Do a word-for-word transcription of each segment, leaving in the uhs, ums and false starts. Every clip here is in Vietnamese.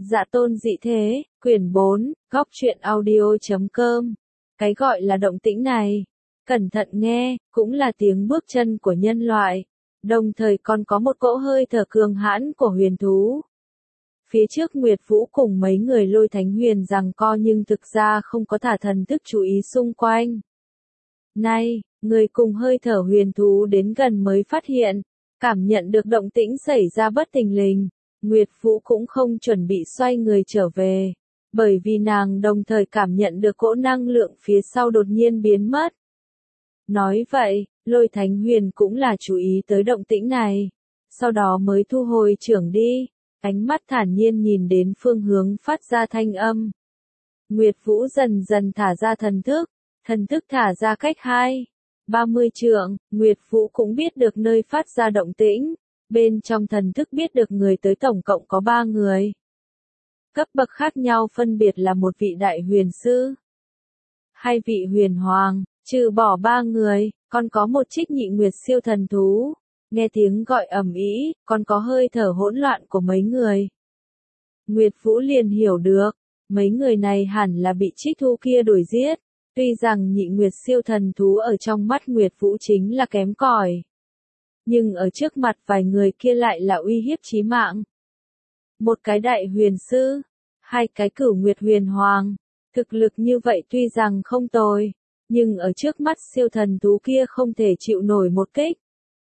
Dạ tôn dị thế, quyển bốn, góc truyện audio chấm com. Cái gọi là động tĩnh này, cẩn thận nghe, cũng là tiếng bước chân của nhân loại, đồng thời còn có một cỗ hơi thở cường hãn của huyền thú. Phía trước Nguyệt Vũ cùng mấy người Lôi Thánh Huyền giằng co nhưng thực ra không có thả thần thức chú ý xung quanh. Nay, người cùng hơi thở huyền thú đến gần mới phát hiện, cảm nhận được động tĩnh xảy ra bất thình lình. Nguyệt Vũ cũng không chuẩn bị xoay người trở về, bởi vì nàng đồng thời cảm nhận được cỗ năng lượng phía sau đột nhiên biến mất. Nói vậy, Lôi Thánh Huyền cũng là chú ý tới động tĩnh này, sau đó mới thu hồi chưởng đi, ánh mắt thản nhiên nhìn đến phương hướng phát ra thanh âm. Nguyệt Vũ dần dần thả ra thần thức, thần thức thả ra cách hai, ba mươi trượng, Nguyệt Vũ cũng biết được nơi phát ra động tĩnh. Bên trong thần thức biết được người tới tổng cộng có ba người. Cấp bậc khác nhau phân biệt là một vị đại huyền sư, hai vị huyền hoàng, trừ bỏ ba người, còn có một trích nhị nguyệt siêu thần thú. Nghe tiếng gọi ầm ĩ, còn có hơi thở hỗn loạn của mấy người. Nguyệt Vũ liền hiểu được, mấy người này hẳn là bị trích thú kia đuổi giết. Tuy rằng nhị nguyệt siêu thần thú ở trong mắt Nguyệt Vũ chính là kém cỏi, nhưng ở trước mặt vài người kia lại là uy hiếp chí mạng. Một cái đại huyền sư, hai cái cửu nguyệt huyền hoàng, thực lực như vậy tuy rằng không tồi, nhưng ở trước mắt siêu thần thú kia không thể chịu nổi một kích.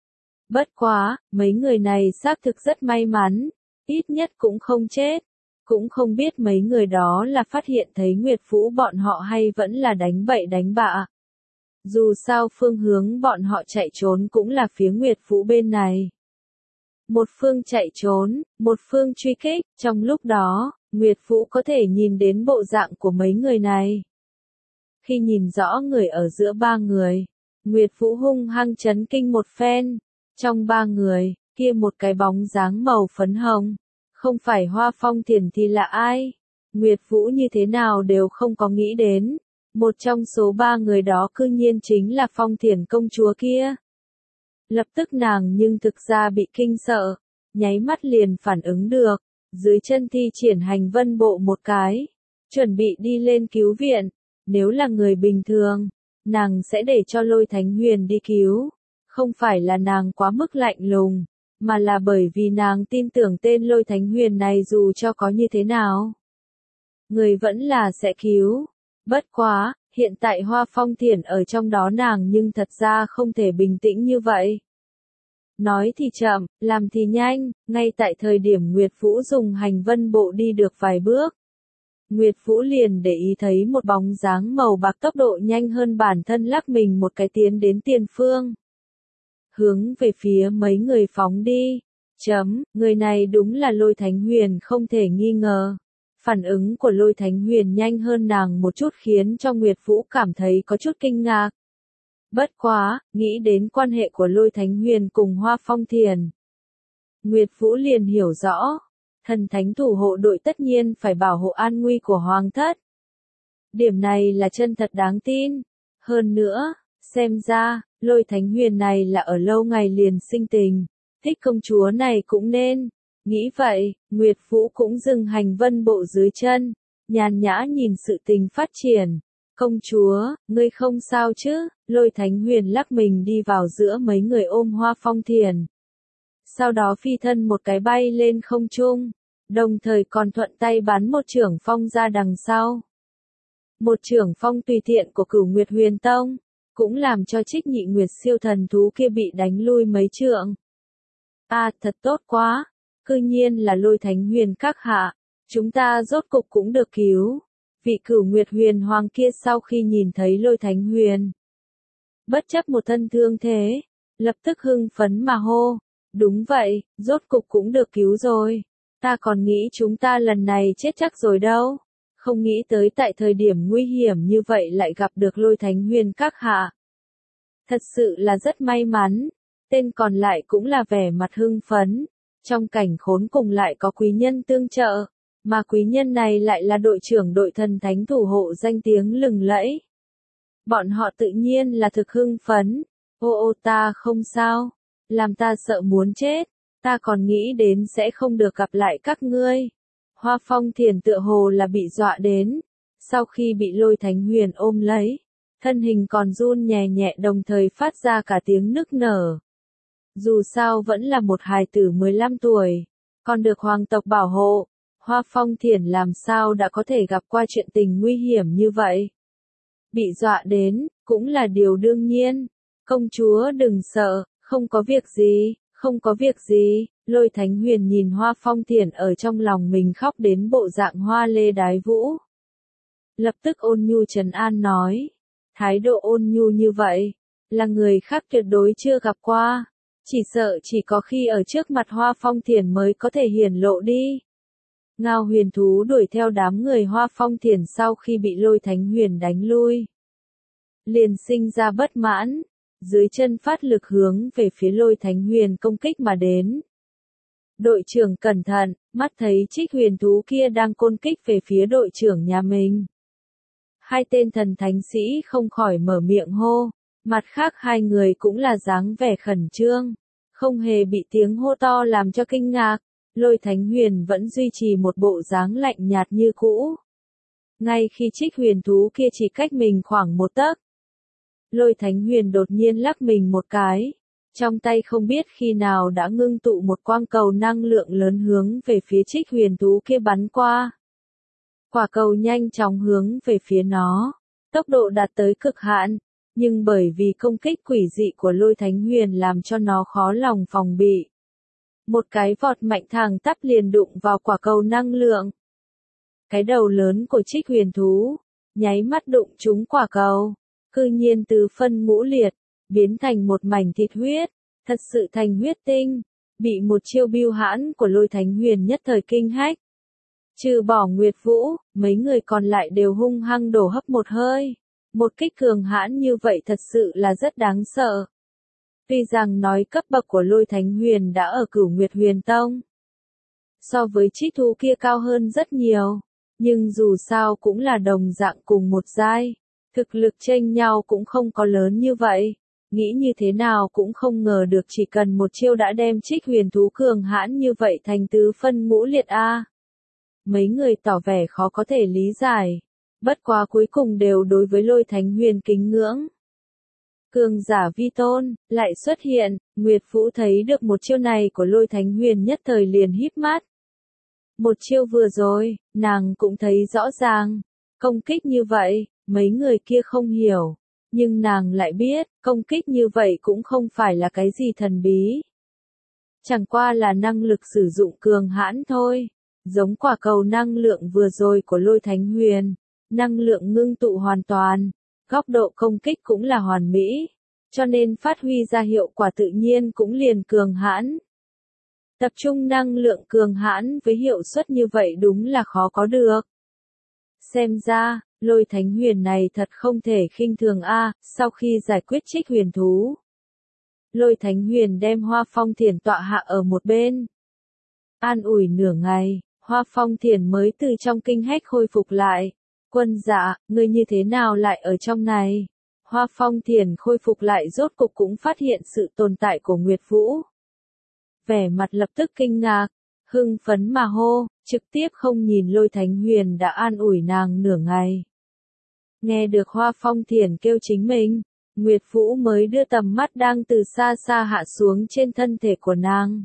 Bất quá, mấy người này xác thực rất may mắn, ít nhất cũng không chết, cũng không biết mấy người đó là phát hiện thấy Nguyệt Vũ bọn họ hay vẫn là đánh bậy đánh bạ. Dù sao phương hướng bọn họ chạy trốn cũng là phía Nguyệt Vũ bên này. Một phương chạy trốn, một phương truy kích, trong lúc đó, Nguyệt Vũ có thể nhìn đến bộ dạng của mấy người này. Khi nhìn rõ người ở giữa ba người, Nguyệt Vũ hung hăng chấn kinh một phen. Trong ba người, kia một cái bóng dáng màu phấn hồng, không phải Hoa Phong Thiền thì là ai? Nguyệt Vũ như thế nào đều không có nghĩ đến. Một trong số ba người đó cư nhiên chính là Phong Thiền công chúa kia. Lập tức nàng nhưng thực ra bị kinh sợ, nháy mắt liền phản ứng được, dưới chân thi triển hành vân bộ một cái, chuẩn bị đi lên cứu viện. Nếu là người bình thường, nàng sẽ để cho Lôi Thánh Huyền đi cứu, không phải là nàng quá mức lạnh lùng, mà là bởi vì nàng tin tưởng tên Lôi Thánh Huyền này dù cho có như thế nào, người vẫn là sẽ cứu. Bất quá, hiện tại Hoa Phong Thiển ở trong đó nàng nhưng thật ra không thể bình tĩnh như vậy. Nói thì chậm, làm thì nhanh, ngay tại thời điểm Nguyệt Vũ dùng hành vân bộ đi được vài bước. Nguyệt Vũ liền để ý thấy một bóng dáng màu bạc tốc độ nhanh hơn bản thân lắc mình một cái tiến đến tiền phương. Hướng về phía mấy người phóng đi. Chấm, người này đúng là Lôi Thánh Huyền không thể nghi ngờ. Phản ứng của Lôi Thánh Huyền nhanh hơn nàng một chút khiến cho Nguyệt Vũ cảm thấy có chút kinh ngạc. Bất quá, nghĩ đến quan hệ của Lôi Thánh Huyền cùng Hoa Phong Thiền, Nguyệt Vũ liền hiểu rõ, thần thánh thủ hộ đội tất nhiên phải bảo hộ an nguy của hoàng thất. Điểm này là chân thật đáng tin. Hơn nữa, xem ra, Lôi Thánh Huyền này là ở lâu ngày liền sinh tình, thích công chúa này cũng nên. Nghĩ vậy, Nguyệt Vũ cũng dừng hành vân bộ dưới chân, nhàn nhã nhìn sự tình phát triển. Công chúa, ngươi không sao chứ? Lôi Thánh Huyền lắc mình đi vào giữa mấy người ôm Hoa Phong Thiền. Sau đó phi thân một cái bay lên không trung, đồng thời còn thuận tay bắn một chưởng phong ra đằng sau. Một chưởng phong tùy tiện của Cửu Nguyệt Huyền Tông, cũng làm cho trích nhị nguyệt siêu thần thú kia bị đánh lui mấy trượng. À, thật tốt quá! Cư nhiên là Lôi Thánh Huyền các hạ, chúng ta rốt cục cũng được cứu. Vị Cửu Nguyệt Huyền Hoàng kia sau khi nhìn thấy Lôi Thánh Huyền, bất chấp một thân thương thế, lập tức hưng phấn mà hô. Đúng vậy, rốt cục cũng được cứu rồi. Ta còn nghĩ chúng ta lần này chết chắc rồi đâu. Không nghĩ tới tại thời điểm nguy hiểm như vậy lại gặp được Lôi Thánh Huyền các hạ. Thật sự là rất may mắn. Tên còn lại cũng là vẻ mặt hưng phấn. Trong cảnh khốn cùng lại có quý nhân tương trợ, mà quý nhân này lại là đội trưởng đội thần thánh thủ hộ danh tiếng lừng lẫy. Bọn họ tự nhiên là thực hưng phấn. Ô ô ta không sao, làm ta sợ muốn chết, ta còn nghĩ đến sẽ không được gặp lại các ngươi. Hoa Phong Thiền tựa hồ là bị dọa đến, sau khi bị Lôi Thánh Huyền ôm lấy, thân hình còn run nhẹ nhẹ đồng thời phát ra cả tiếng nức nở. Dù sao vẫn là một hài tử mười lăm tuổi, còn được hoàng tộc bảo hộ, Hoa Phong Thiền làm sao đã có thể gặp qua chuyện tình nguy hiểm như vậy. Bị dọa đến, cũng là điều đương nhiên. Công chúa đừng sợ, không có việc gì, không có việc gì. Lôi Thánh Huyền nhìn Hoa Phong Thiền ở trong lòng mình khóc đến bộ dạng hoa lê đái vũ. Lập tức ôn nhu trấn an nói. Thái độ ôn nhu như vậy, là người khác tuyệt đối chưa gặp qua. Chỉ sợ chỉ có khi ở trước mặt Hoa Phong Thiền mới có thể hiển lộ đi. Ngao huyền thú đuổi theo đám người Hoa Phong Thiền sau khi bị Lôi Thánh Huyền đánh lui. Liền sinh ra bất mãn, dưới chân phát lực hướng về phía Lôi Thánh Huyền công kích mà đến. Đội trưởng cẩn thận, mắt thấy Trích huyền thú kia đang côn kích về phía đội trưởng nhà mình. Hai tên thần thánh sĩ không khỏi mở miệng hô, mặt khác hai người cũng là dáng vẻ khẩn trương, không hề bị tiếng hô to làm cho kinh ngạc. Lôi Thánh Huyền vẫn duy trì một bộ dáng lạnh nhạt như cũ. Ngay khi Trích huyền thú kia chỉ cách mình khoảng một tấc, Lôi Thánh Huyền đột nhiên lắc mình một cái, trong tay không biết khi nào đã ngưng tụ một quang cầu năng lượng lớn hướng về phía Trích huyền thú kia bắn qua. Quả cầu nhanh chóng hướng về phía nó, tốc độ đạt tới cực hạn, nhưng bởi vì công kích quỷ dị của Lôi Thánh Huyền làm cho nó khó lòng phòng bị. Một cái vọt mạnh thẳng tắp liền đụng vào quả cầu năng lượng. Cái đầu lớn của Trích huyền thú, nháy mắt đụng trúng quả cầu, cư nhiên từ phân ngũ liệt, biến thành một mảnh thịt huyết, thật sự thành huyết tinh, bị một chiêu bưu hãn của Lôi Thánh Huyền nhất thời kinh hách. Trừ bỏ Nguyệt Vũ, mấy người còn lại đều hung hăng đổ hấp một hơi. Một kích cường hãn như vậy thật sự là rất đáng sợ. Tuy rằng nói cấp bậc của Lôi Thánh Huyền đã ở Cửu Nguyệt Huyền Tông, so với Trích thú kia cao hơn rất nhiều, nhưng dù sao cũng là đồng dạng cùng một giai, thực lực chênh nhau cũng không có lớn như vậy. Nghĩ như thế nào cũng không ngờ được chỉ cần một chiêu đã đem Trích huyền thú cường hãn như vậy thành tứ phân ngũ liệt a. Mấy người tỏ vẻ khó có thể lý giải, bất quá cuối cùng đều đối với Lôi Thánh Huyền kính ngưỡng. Cường giả vi tôn, lại xuất hiện, Nguyệt Vũ thấy được một chiêu này của Lôi Thánh Huyền nhất thời liền híp mắt. Một chiêu vừa rồi, nàng cũng thấy rõ ràng, công kích như vậy, mấy người kia không hiểu, nhưng nàng lại biết, công kích như vậy cũng không phải là cái gì thần bí. Chẳng qua là năng lực sử dụng cường hãn thôi, giống quả cầu năng lượng vừa rồi của Lôi Thánh Huyền, năng lượng ngưng tụ hoàn toàn. Góc độ công kích cũng là hoàn mỹ, cho nên phát huy ra hiệu quả tự nhiên cũng liền cường hãn. Tập trung năng lượng cường hãn với hiệu suất như vậy đúng là khó có được. Xem ra, Lôi Thánh Huyền này thật không thể khinh thường a. Sau khi giải quyết Trích huyền thú, Lôi Thánh Huyền đem Hoa Phong Thiền tọa hạ ở một bên. An ủi nửa ngày, Hoa Phong Thiền mới từ trong kinh hách khôi phục lại. Quân dạ, ngươi như thế nào lại ở trong này? Hoa Phong Thiền khôi phục lại rốt cục cũng phát hiện sự tồn tại của Nguyệt Vũ. Vẻ mặt lập tức kinh ngạc, hưng phấn mà hô, trực tiếp không nhìn Lôi Thánh Huyền đã an ủi nàng nửa ngày. Nghe được Hoa Phong Thiền kêu chính mình, Nguyệt Vũ mới đưa tầm mắt đang từ xa xa hạ xuống trên thân thể của nàng.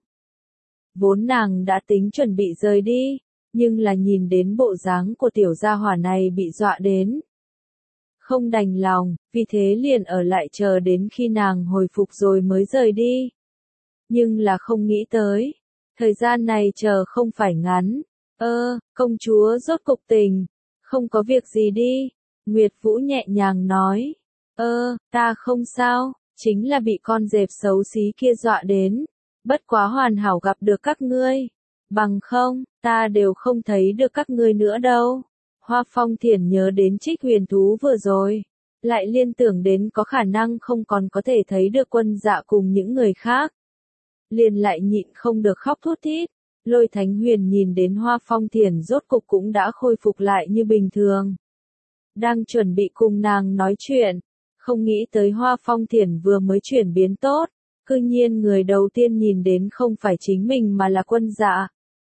Vốn nàng đã tính chuẩn bị rời đi, nhưng là nhìn đến bộ dáng của tiểu gia hỏa này bị dọa đến. Không đành lòng, vì thế liền ở lại chờ đến khi nàng hồi phục rồi mới rời đi. Nhưng là không nghĩ tới, thời gian này chờ không phải ngắn. Ơ, công chúa rốt cục tỉnh, không có việc gì đi. Nguyệt Vũ nhẹ nhàng nói. Ơ, ta không sao, chính là bị con dẹp xấu xí kia dọa đến. Bất quá hoàn hảo gặp được các ngươi. Bằng không, ta đều không thấy được các ngươi nữa đâu. Hoa Phong Thiền nhớ đến Trích huyền thú vừa rồi, lại liên tưởng đến có khả năng không còn có thể thấy được Quân Dạ cùng những người khác. Liền lại nhịn không được khóc thút thít. Lôi Thánh Huyền nhìn đến Hoa Phong Thiền rốt cục cũng đã khôi phục lại như bình thường. Đang chuẩn bị cùng nàng nói chuyện, không nghĩ tới Hoa Phong Thiền vừa mới chuyển biến tốt, cư nhiên người đầu tiên nhìn đến không phải chính mình mà là Quân Dạ.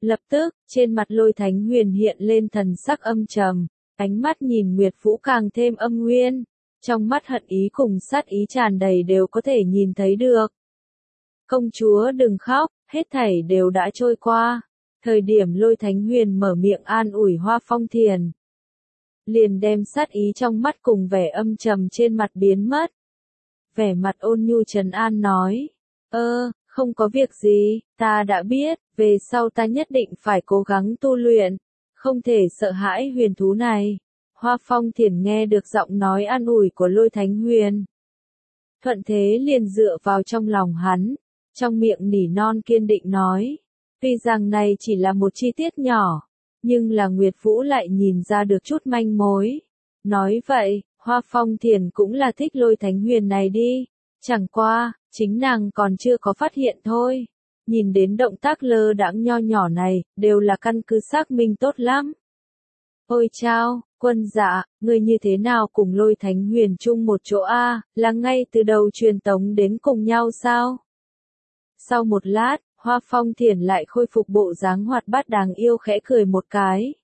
Lập tức, trên mặt Lôi Thánh Huyền hiện lên thần sắc âm trầm, ánh mắt nhìn Nguyệt Vũ càng thêm âm nguyên, trong mắt hận ý cùng sát ý tràn đầy đều có thể nhìn thấy được. Công chúa đừng khóc, hết thảy đều đã trôi qua. Thời điểm Lôi Thánh Huyền mở miệng an ủi Hoa Phong Thiền, liền đem sát ý trong mắt cùng vẻ âm trầm trên mặt biến mất. Vẻ mặt ôn nhu trấn an nói, ơ, không có việc gì, ta đã biết, về sau ta nhất định phải cố gắng tu luyện, không thể sợ hãi huyền thú này. Hoa Phong Thiền nghe được giọng nói an ủi của Lôi Thánh Huyền, thuận thế liền dựa vào trong lòng hắn, trong miệng nỉ non kiên định nói, tuy rằng này chỉ là một chi tiết nhỏ, nhưng là Nguyệt Vũ lại nhìn ra được chút manh mối. Nói vậy, Hoa Phong Thiền cũng là thích Lôi Thánh Huyền này đi, chẳng qua, chính nàng còn chưa có phát hiện thôi. Nhìn đến động tác lơ đãng nho nhỏ này, đều là căn cứ xác minh tốt lắm. Ôi chao, quân dạ, ngươi như thế nào cùng Lôi Thánh Huyền chung một chỗ a, là ngay từ đầu truyền tống đến cùng nhau sao? Sau một lát, Hoa Phong Thiền lại khôi phục bộ dáng hoạt bát đáng yêu khẽ cười một cái.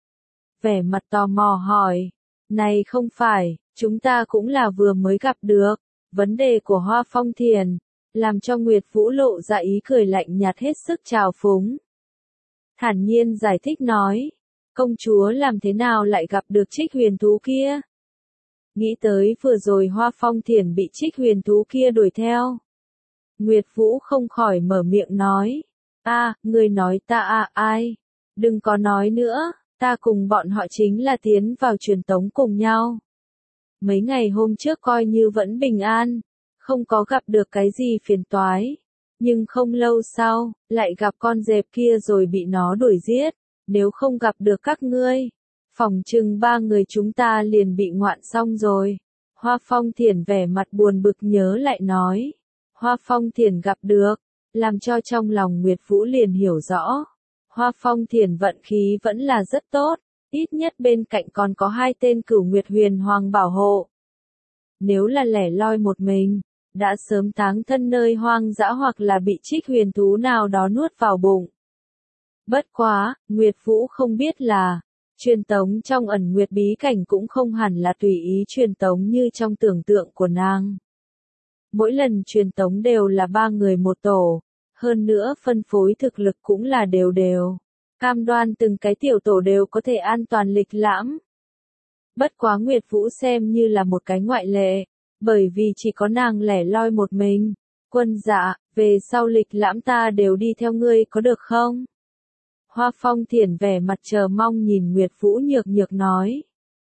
Vẻ mặt tò mò hỏi, này không phải, chúng ta cũng là vừa mới gặp được. Vấn đề của Hoa Phong Thiền, làm cho Nguyệt Vũ lộ ra ý cười lạnh nhạt hết sức trào phúng. Thản nhiên giải thích nói, công chúa làm thế nào lại gặp được Trích huyền thú kia? Nghĩ tới vừa rồi Hoa Phong Thiền bị Trích huyền thú kia đuổi theo. Nguyệt Vũ không khỏi mở miệng nói, a, người nói ta à ai? Đừng có nói nữa, ta cùng bọn họ chính là tiến vào truyền tống cùng nhau. Mấy ngày hôm trước coi như vẫn bình an, không có gặp được cái gì phiền toái. Nhưng không lâu sau, lại gặp con dẹp kia rồi bị nó đuổi giết. Nếu không gặp được các ngươi, phỏng chừng ba người chúng ta liền bị ngoạn xong rồi. Hoa Phong Thiền vẻ mặt buồn bực nhớ lại nói. Hoa Phong Thiền gặp được, làm cho trong lòng Nguyệt Vũ liền hiểu rõ. Hoa Phong Thiền vận khí vẫn là rất tốt, ít nhất bên cạnh còn có hai tên Cửu Nguyệt Huyền Hoàng bảo hộ. Nếu là lẻ loi một mình, đã sớm táng thân nơi hoang dã hoặc là bị Trích huyền thú nào đó nuốt vào bụng. Bất quá, Nguyệt Vũ không biết là, truyền tống trong ẩn nguyệt bí cảnh cũng không hẳn là tùy ý truyền tống như trong tưởng tượng của nàng. Mỗi lần truyền tống đều là ba người một tổ, hơn nữa phân phối thực lực cũng là đều đều. Cam đoan từng cái tiểu tổ đều có thể an toàn lịch lãm. Bất quá Nguyệt Vũ xem như là một cái ngoại lệ, bởi vì chỉ có nàng lẻ loi một mình. Quân dạ, về sau lịch lãm ta đều đi theo ngươi có được không? Hoa Phong Thiền vẻ mặt chờ mong nhìn Nguyệt Vũ nhược nhược nói.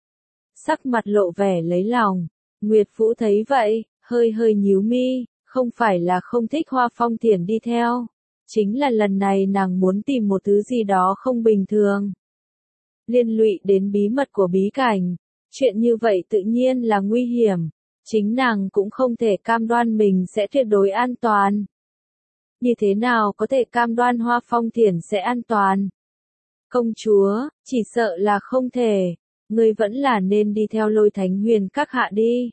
Sắc mặt lộ vẻ lấy lòng, Nguyệt Vũ thấy vậy, hơi hơi nhíu mi, không phải là không thích Hoa Phong Thiền đi theo. Chính là lần này nàng muốn tìm một thứ gì đó không bình thường. Liên lụy đến bí mật của bí cảnh, chuyện như vậy tự nhiên là nguy hiểm, chính nàng cũng không thể cam đoan mình sẽ tuyệt đối an toàn. Như thế nào có thể cam đoan Hoa Phong Thiền sẽ an toàn? Công chúa, chỉ sợ là không thể, ngươi vẫn là nên đi theo Lôi Thánh Huyền các hạ đi.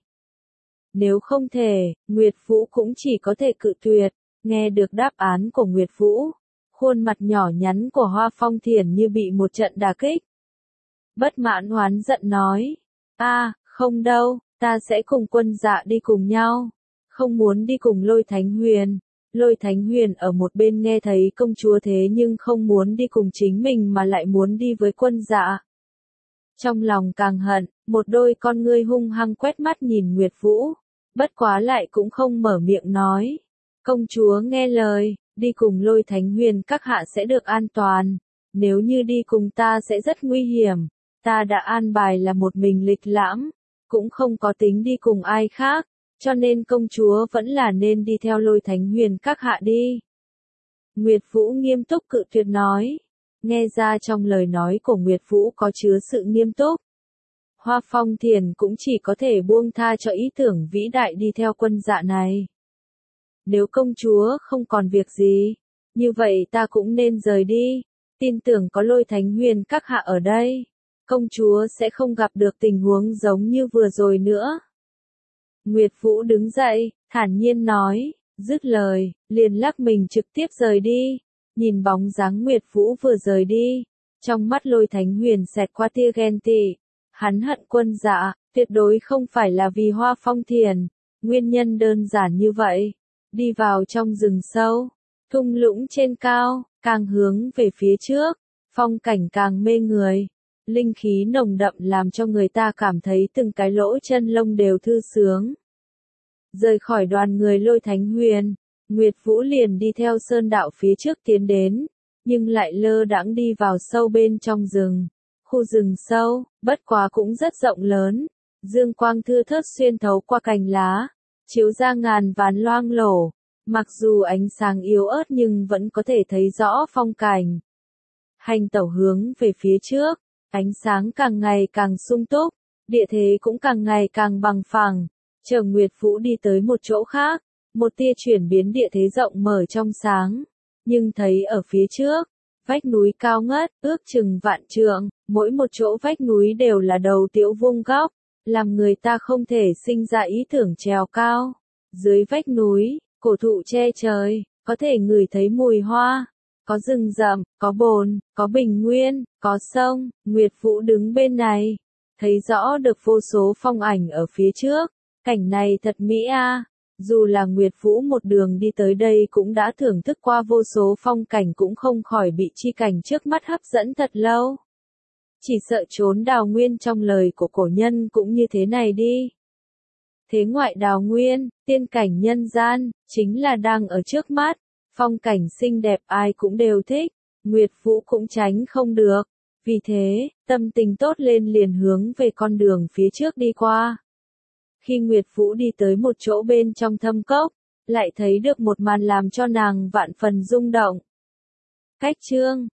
Nếu không thể, Nguyệt Vũ cũng chỉ có thể cự tuyệt. Nghe được đáp án của Nguyệt Vũ, khuôn mặt nhỏ nhắn của Hoa Phong Thiền như bị một trận đả kích. Bất mãn oán giận nói, a, không đâu, ta sẽ cùng quân dạ đi cùng nhau, không muốn đi cùng Lôi Thánh Huyền. Lôi Thánh Huyền ở một bên nghe thấy công chúa thế nhưng không muốn đi cùng chính mình mà lại muốn đi với quân dạ. Trong lòng càng hận, một đôi con ngươi hung hăng quét mắt nhìn Nguyệt Vũ, bất quá lại cũng không mở miệng nói. Công chúa nghe lời, đi cùng Lôi Thánh Huyền các hạ sẽ được an toàn, nếu như đi cùng ta sẽ rất nguy hiểm, ta đã an bài là một mình lịch lãm, cũng không có tính đi cùng ai khác, cho nên công chúa vẫn là nên đi theo Lôi Thánh Huyền các hạ đi. Nguyệt Vũ nghiêm túc cự tuyệt nói, nghe ra trong lời nói của Nguyệt Vũ có chứa sự nghiêm túc. Hoa Phong Thiền cũng chỉ có thể buông tha cho ý tưởng vĩ đại đi theo quân dạ này. Nếu công chúa không còn việc gì, như vậy ta cũng nên rời đi, tin tưởng có Lôi Thánh Huyền các hạ ở đây, công chúa sẽ không gặp được tình huống giống như vừa rồi nữa. Nguyệt Vũ đứng dậy, thản nhiên nói, dứt lời, liền lắc mình trực tiếp rời đi, Nhìn bóng dáng Nguyệt Vũ vừa rời đi, trong mắt Lôi Thánh Huyền xẹt qua tia ghen tị. Hắn hận Quân Dạ, tuyệt đối không phải là vì Hoa Phong Thiền, nguyên nhân đơn giản như vậy. Đi vào trong rừng sâu, thung lũng trên cao, càng hướng về phía trước, phong cảnh càng mê người. Linh khí nồng đậm làm cho người ta cảm thấy từng cái lỗ chân lông đều thư sướng. Rời khỏi đoàn người Lôi Thánh Huyền, Nguyệt Vũ liền đi theo sơn đạo phía trước tiến đến, nhưng lại lơ đãng đi vào sâu bên trong rừng. Khu rừng sâu, bất quá cũng rất rộng lớn, dương quang thưa thớt xuyên thấu qua cành lá, chiếu ra ngàn vàn loang lổ, mặc dù ánh sáng yếu ớt nhưng vẫn có thể thấy rõ phong cảnh. Hành tẩu hướng về phía trước, ánh sáng càng ngày càng sung túc, địa thế cũng càng ngày càng bằng phẳng. Chờ Nguyệt Vũ đi tới một chỗ khác, một tia chuyển biến địa thế rộng mở trong sáng, nhưng thấy ở phía trước, vách núi cao ngất, ước chừng vạn trượng, mỗi một chỗ vách núi đều là đầu tiểu vuông góc, làm người ta không thể sinh ra ý tưởng trèo cao. Dưới vách núi, cổ thụ che trời, có thể ngửi thấy mùi hoa, có rừng rậm, có bồn, có bình nguyên, có sông. Nguyệt Vũ đứng bên này, thấy rõ được vô số phong ảnh ở phía trước, cảnh này thật mỹ a. Dù là Nguyệt Vũ một đường đi tới đây cũng đã thưởng thức qua vô số phong cảnh cũng không khỏi bị chi cảnh trước mắt hấp dẫn thật lâu. Chỉ sợ trốn đào nguyên trong lời của cổ nhân cũng như thế này đi. Thế ngoại đào nguyên, tiên cảnh nhân gian, chính là đang ở trước mắt, phong cảnh xinh đẹp ai cũng đều thích, Nguyệt Vũ cũng tránh không được. Vì thế, tâm tình tốt lên liền hướng về con đường phía trước đi qua. Khi Nguyệt Vũ đi tới một chỗ bên trong thâm cốc, lại thấy được một màn làm cho nàng vạn phần rung động. Cách chương